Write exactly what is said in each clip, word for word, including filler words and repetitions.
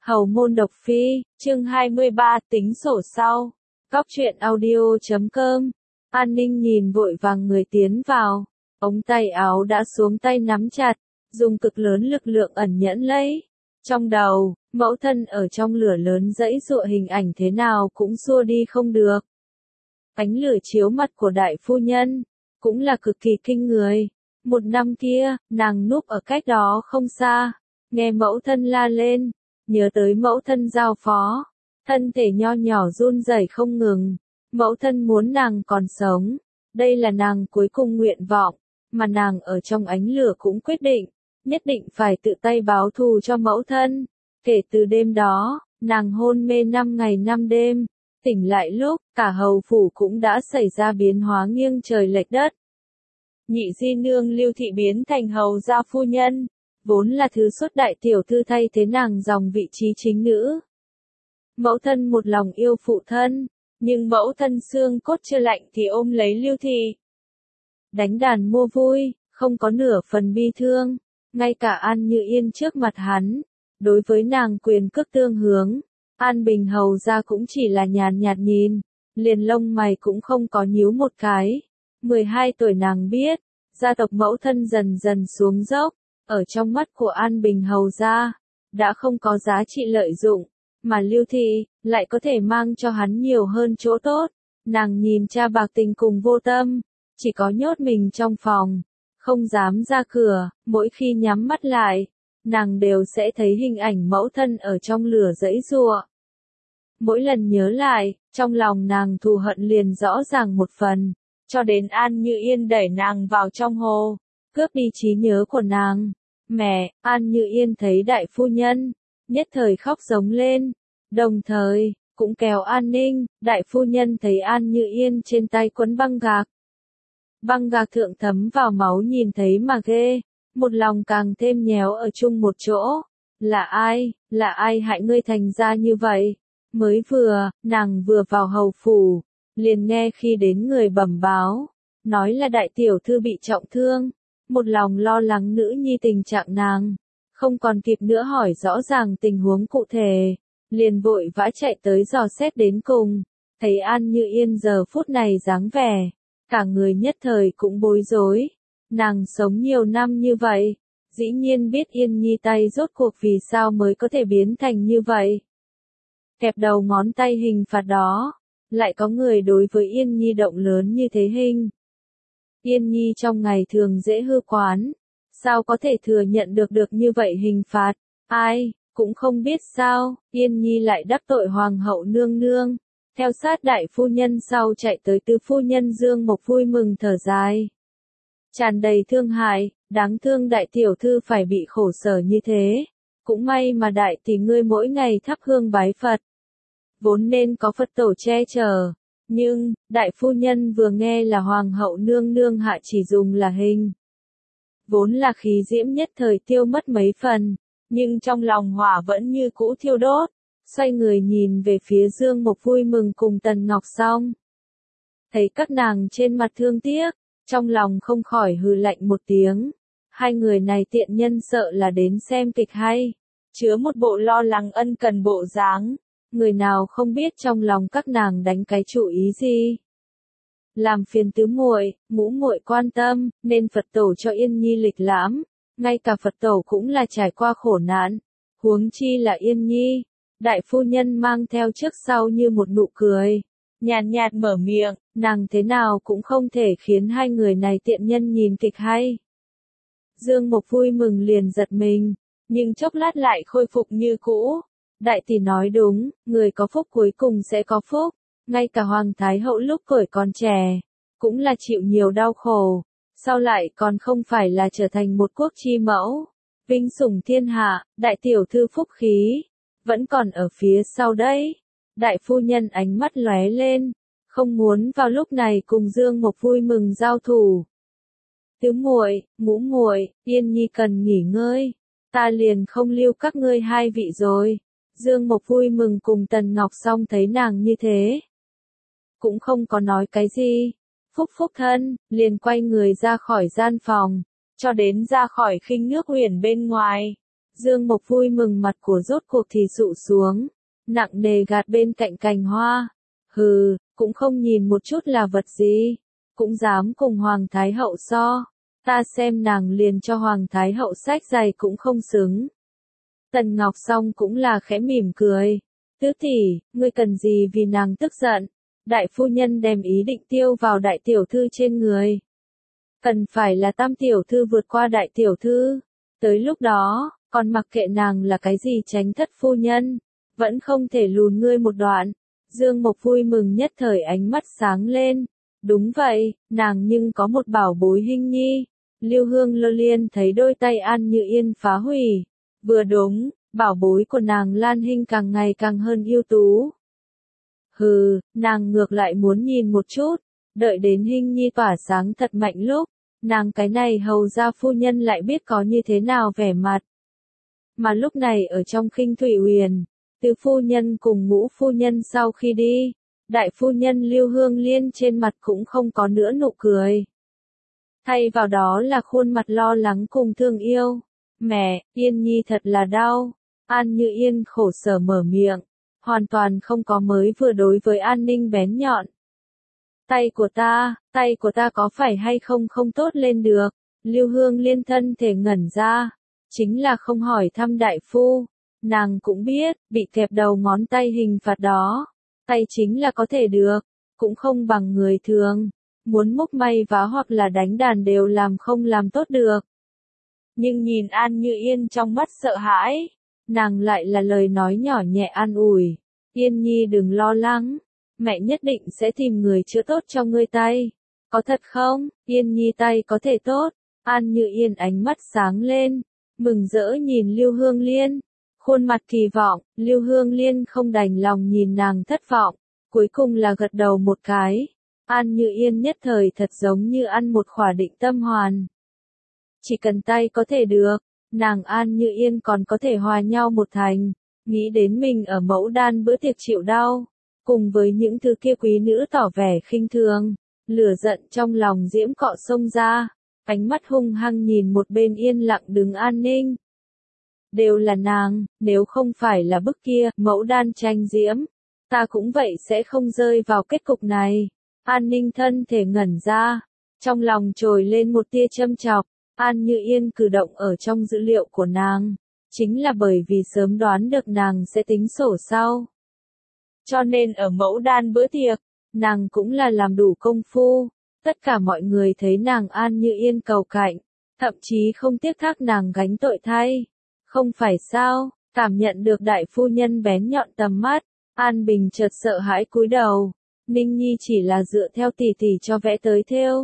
Hầu môn độc phi, chương hai mươi ba, tính sổ sau. Góc truyện audio chấm com. An Ninh nhìn vội vàng người tiến vào. Ống tay áo đã xuống tay nắm chặt, dùng cực lớn lực lượng ẩn nhẫn lấy. Trong đầu, mẫu thân ở trong lửa lớn dãy dụa hình ảnh thế nào cũng xua đi không được. Ánh lửa chiếu mặt của đại phu nhân, cũng là cực kỳ kinh người. Một năm kia, nàng núp ở cách đó không xa, nghe mẫu thân la lên. Nhớ tới mẫu thân giao phó, thân thể nho nhỏ run rẩy không ngừng, mẫu thân muốn nàng còn sống, đây là nàng cuối cùng nguyện vọng, mà nàng ở trong ánh lửa cũng quyết định, nhất định phải tự tay báo thù cho mẫu thân. Kể từ đêm đó, nàng hôn mê năm ngày năm đêm, tỉnh lại lúc, cả hầu phủ cũng đã xảy ra biến hóa nghiêng trời lệch đất. Nhị di nương Lưu Thị biến thành hầu gia phu nhân. Vốn là thứ xuất đại tiểu thư thay thế nàng dòng vị trí chính nữ. Mẫu thân một lòng yêu phụ thân, nhưng mẫu thân xương cốt chưa lạnh thì ôm lấy Lưu Thị. Đánh đàn mua vui, không có nửa phần bi thương, ngay cả An Như Yên trước mặt hắn, đối với nàng quyền cước tương hướng, An Bình hầu ra cũng chỉ là nhàn nhạt nhìn, liền lông mày cũng không có nhíu một cái. mười hai tuổi nàng biết, gia tộc mẫu thân dần dần xuống dốc. Ở trong mắt của An Bình hầu gia, đã không có giá trị lợi dụng, mà Lưu Thị, lại có thể mang cho hắn nhiều hơn chỗ tốt. Nàng nhìn cha bạc tình cùng vô tâm, chỉ có nhốt mình trong phòng, không dám ra cửa, mỗi khi nhắm mắt lại, nàng đều sẽ thấy hình ảnh mẫu thân ở trong lửa dãy giụa. Mỗi lần nhớ lại, trong lòng nàng thù hận liền rõ ràng một phần, cho đến An Như Yên đẩy nàng vào trong hồ, cướp đi trí nhớ của nàng. Mẹ, An Như Yên thấy đại phu nhân, nhất thời khóc giống lên, đồng thời, cũng kéo An Ninh, đại phu nhân thấy An Như Yên trên tay quấn băng gạc. Băng gạc thượng thấm vào máu nhìn thấy mà ghê, một lòng càng thêm nhéo ở chung một chỗ. Là ai, là ai hại ngươi thành ra như vậy? Mới vừa, nàng vừa vào hầu phủ, liền nghe khi đến người bẩm báo, nói là đại tiểu thư bị trọng thương. Một lòng lo lắng nữ nhi tình trạng nàng, không còn kịp nữa hỏi rõ ràng tình huống cụ thể, liền vội vã chạy tới dò xét đến cùng, thấy An Như Yên giờ phút này dáng vẻ, cả người nhất thời cũng bối rối, nàng sống nhiều năm như vậy, dĩ nhiên biết Yên Nhi tay rốt cuộc vì sao mới có thể biến thành như vậy. Kẹp đầu ngón tay hình phạt đó, lại có người đối với Yên Nhi động lớn như thế hình. Yên Nhi trong ngày thường dễ hư quán, sao có thể thừa nhận được được như vậy hình phạt, ai, cũng không biết sao, Yên Nhi lại đắc tội hoàng hậu nương nương, theo sát đại phu nhân sau chạy tới tứ phu nhân Dương Mộc vui mừng thở dài. Tràn đầy thương hại, đáng thương đại tiểu thư phải bị khổ sở như thế, cũng may mà đại tỷ ngươi mỗi ngày thắp hương bái Phật, vốn nên có Phật tổ che chở. Nhưng, đại phu nhân vừa nghe là hoàng hậu nương nương hạ chỉ dùng là hình. Vốn là khí diễm nhất thời tiêu mất mấy phần, nhưng trong lòng hỏa vẫn như cũ thiêu đốt. Xoay người nhìn về phía Dương Mộc vui mừng cùng Tần Ngọc Song. Thấy các nàng trên mặt thương tiếc, trong lòng không khỏi hừ lạnh một tiếng. Hai người này tiện nhân sợ là đến xem kịch hay, chứa một bộ lo lắng ân cần bộ dáng. Người nào không biết trong lòng các nàng đánh cái chủ ý gì. Làm phiền tứ muội, ngũ muội quan tâm, nên Phật tổ cho Yên Nhi lịch lãm, ngay cả Phật tổ cũng là trải qua khổ nạn, huống chi là Yên Nhi. Đại phu nhân mang theo trước sau như một nụ cười, nhàn nhạt mở miệng, nàng thế nào cũng không thể khiến hai người này tiện nhân nhìn kịch hay. Dương Mộc vui mừng liền giật mình, nhưng chốc lát lại khôi phục như cũ. Đại tỷ nói đúng, người có phúc cuối cùng sẽ có phúc, ngay cả Hoàng Thái Hậu lúc tuổi còn trẻ, cũng là chịu nhiều đau khổ, sau lại còn không phải là trở thành một quốc chi mẫu, vinh sủng thiên hạ, đại tiểu thư phúc khí, vẫn còn ở phía sau đấy. Đại phu nhân ánh mắt lóe lên, không muốn vào lúc này cùng Dương Mộc vui mừng giao thủ. Tứ muội, ngũ muội, Yên Nhi cần nghỉ ngơi, ta liền không lưu các ngươi hai vị rồi. Dương Mộc vui mừng cùng Tần Ngọc Song thấy nàng như thế, cũng không có nói cái gì, phúc phúc thân, liền quay người ra khỏi gian phòng, cho đến ra khỏi khinh nước huyền bên ngoài, Dương Mộc vui mừng mặt của rốt cuộc thì sụ xuống, nặng nề gạt bên cạnh cành hoa. Hừ, cũng không nhìn một chút là vật gì, cũng dám cùng Hoàng Thái Hậu so, ta xem nàng liền cho Hoàng Thái Hậu sách giày cũng không xứng. Tần Ngọc Song cũng là khẽ mỉm cười, tứ tỷ, ngươi cần gì vì nàng tức giận, đại phu nhân đem ý định tiêu vào đại tiểu thư trên người. Cần phải là tam tiểu thư vượt qua đại tiểu thư, tới lúc đó, còn mặc kệ nàng là cái gì tránh thất phu nhân, vẫn không thể lùn ngươi một đoạn. Dương Mộc vui mừng nhất thời ánh mắt sáng lên, đúng vậy, nàng nhưng có một bảo bối Hinh Nhi. Lưu Hương Lơ Liên thấy đôi tay An Như Yên phá hủy, vừa đúng, bảo bối của nàng Lan Hinh càng ngày càng hơn ưu tú. Hừ, nàng ngược lại muốn nhìn một chút, đợi đến Hinh Nhi tỏa sáng thật mạnh lúc, nàng cái này hầu gia phu nhân lại biết có như thế nào vẻ mặt. Mà lúc này ở trong Khinh Thủy Huyền, tứ phu nhân cùng ngũ phu nhân sau khi đi, đại phu nhân Lưu Hương Liên trên mặt cũng không có nữa nụ cười. Thay vào đó là khuôn mặt lo lắng cùng thương yêu. Mẹ, Yên Nhi thật là đau. An Như Yên khổ sở mở miệng, hoàn toàn không có mới vừa đối với An Ninh bén nhọn. Tay của ta, tay của ta có phải hay không không tốt lên được. Lưu Hương Liên thân thể ngẩn ra, chính là không hỏi thăm đại phu. Nàng cũng biết, bị kẹp đầu ngón tay hình phạt đó, tay chính là có thể được, cũng không bằng người thường, muốn múc may vá hoặc là đánh đàn đều làm không làm tốt được. Nhưng nhìn An Như Yên trong mắt sợ hãi, nàng lại là lời nói nhỏ nhẹ an ủi, Yên Nhi đừng lo lắng, mẹ nhất định sẽ tìm người chữa tốt cho ngươi tay. Có thật không? Yên Nhi tay có thể tốt. An Như Yên ánh mắt sáng lên, mừng rỡ nhìn Lưu Hương Liên. Khuôn mặt kỳ vọng, Lưu Hương Liên không đành lòng nhìn nàng thất vọng, cuối cùng là gật đầu một cái. An Như Yên nhất thời thật giống như ăn một khỏa định tâm hoàn. Chỉ cần tay có thể được, nàng An Như Yên còn có thể hòa nhau một thành, nghĩ đến mình ở mẫu đan bữa tiệc chịu đau, cùng với những thứ kia quý nữ tỏ vẻ khinh thường, lửa giận trong lòng diễm cọ xông ra, ánh mắt hung hăng nhìn một bên yên lặng đứng An Ninh. Đều là nàng, nếu không phải là bức kia, mẫu đan tranh diễm, ta cũng vậy sẽ không rơi vào kết cục này. An Ninh thân thể ngẩn ra, trong lòng trồi lên một tia châm chọc, An Như Yên cử động ở trong dữ liệu của nàng, chính là bởi vì sớm đoán được nàng sẽ tính sổ sau. Cho nên ở mẫu đan bữa tiệc, nàng cũng là làm đủ công phu, tất cả mọi người thấy nàng An Như Yên cầu cạnh, thậm chí không tiếc thác nàng gánh tội thay. Không phải sao, cảm nhận được đại phu nhân bén nhọn tầm mắt, An Bình chợt sợ hãi cúi đầu, Ninh Nhi chỉ là dựa theo tỷ tỷ cho vẽ tới thêu.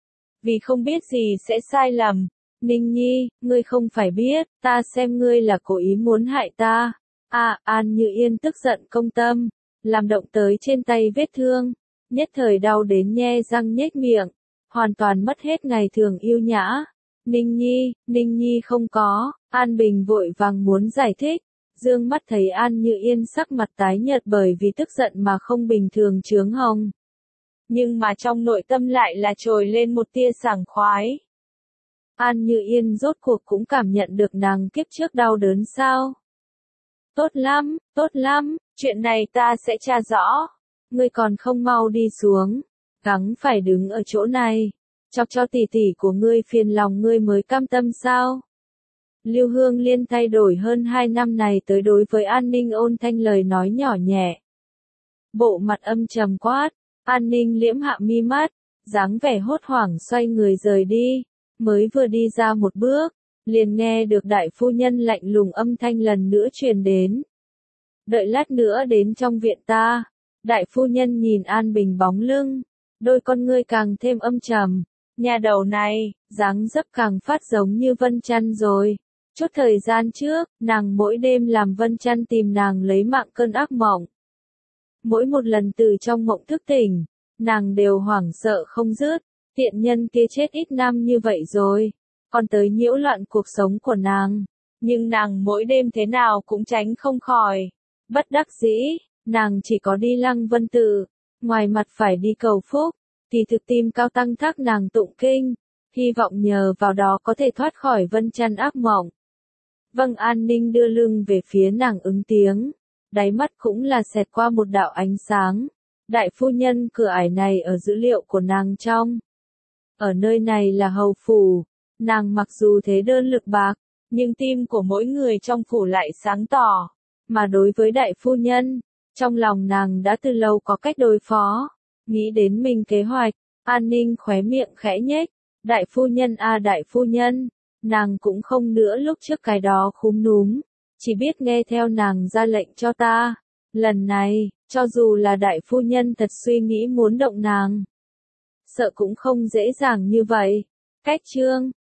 Vì không biết gì sẽ sai lầm, Ninh Nhi, ngươi không phải biết, ta xem ngươi là cố ý muốn hại ta. À, An Như Yên tức giận công tâm, làm động tới trên tay vết thương, nhất thời đau đến nhe răng nhếch miệng, hoàn toàn mất hết ngày thường yêu nhã. Ninh Nhi, Ninh Nhi không có, An Bình vội vàng muốn giải thích, dương mắt thấy An Như Yên sắc mặt tái nhợt bởi vì tức giận mà không bình thường chướng hồng. Nhưng mà trong nội tâm lại là trồi lên một tia sảng khoái. An Như Yên rốt cuộc cũng cảm nhận được nàng kiếp trước đau đớn sao. Tốt lắm, tốt lắm, chuyện này ta sẽ tra rõ. Ngươi còn không mau đi xuống, gắng phải đứng ở chỗ này. Chọc cho tỷ tỷ của ngươi phiền lòng ngươi mới cam tâm sao? Lưu Hương Liên thay đổi hơn hai năm này tới đối với An Ninh ôn thanh lời nói nhỏ nhẹ. Bộ mặt âm trầm quát, An Ninh liễm hạ mi mắt, dáng vẻ hốt hoảng xoay người rời đi, mới vừa đi ra một bước, liền nghe được đại phu nhân lạnh lùng âm thanh lần nữa truyền đến. Đợi lát nữa đến trong viện ta. Đại phu nhân nhìn An Bình bóng lưng, đôi con ngươi càng thêm âm trầm. Nhà đầu này, dáng dấp càng phát giống như Vân Chăn rồi. Chút thời gian trước, nàng mỗi đêm làm Vân Chăn tìm nàng lấy mạng cơn ác mộng. Mỗi một lần từ trong mộng thức tỉnh, nàng đều hoảng sợ không dứt, tiện nhân kia chết ít năm như vậy rồi, còn tới nhiễu loạn cuộc sống của nàng. Nhưng nàng mỗi đêm thế nào cũng tránh không khỏi. Bất đắc dĩ, nàng chỉ có đi Lăng Vân Tự, ngoài mặt phải đi cầu phúc. Thì thực tim cao tăng thác nàng tụng kinh, hy vọng nhờ vào đó có thể thoát khỏi Vân Chăn ác mộng. Vâng, An Ninh đưa lưng về phía nàng ứng tiếng. Đáy mắt cũng là xẹt qua một đạo ánh sáng. Đại phu nhân, cửa ải này ở dữ liệu của nàng trong. Ở nơi này là hầu phủ. Nàng mặc dù thế đơn lực bạc, nhưng tim của mỗi người trong phủ lại sáng tỏ. Mà đối với đại phu nhân, trong lòng nàng đã từ lâu có cách đối phó. Nghĩ đến mình kế hoạch, An Ninh khóe miệng khẽ nhếch. Đại phu nhân a à, đại phu nhân, nàng cũng không nữa lúc trước cái đó khúm núm, chỉ biết nghe theo nàng ra lệnh cho ta. Lần này, cho dù là đại phu nhân thật suy nghĩ muốn động nàng, sợ cũng không dễ dàng như vậy. Cách chương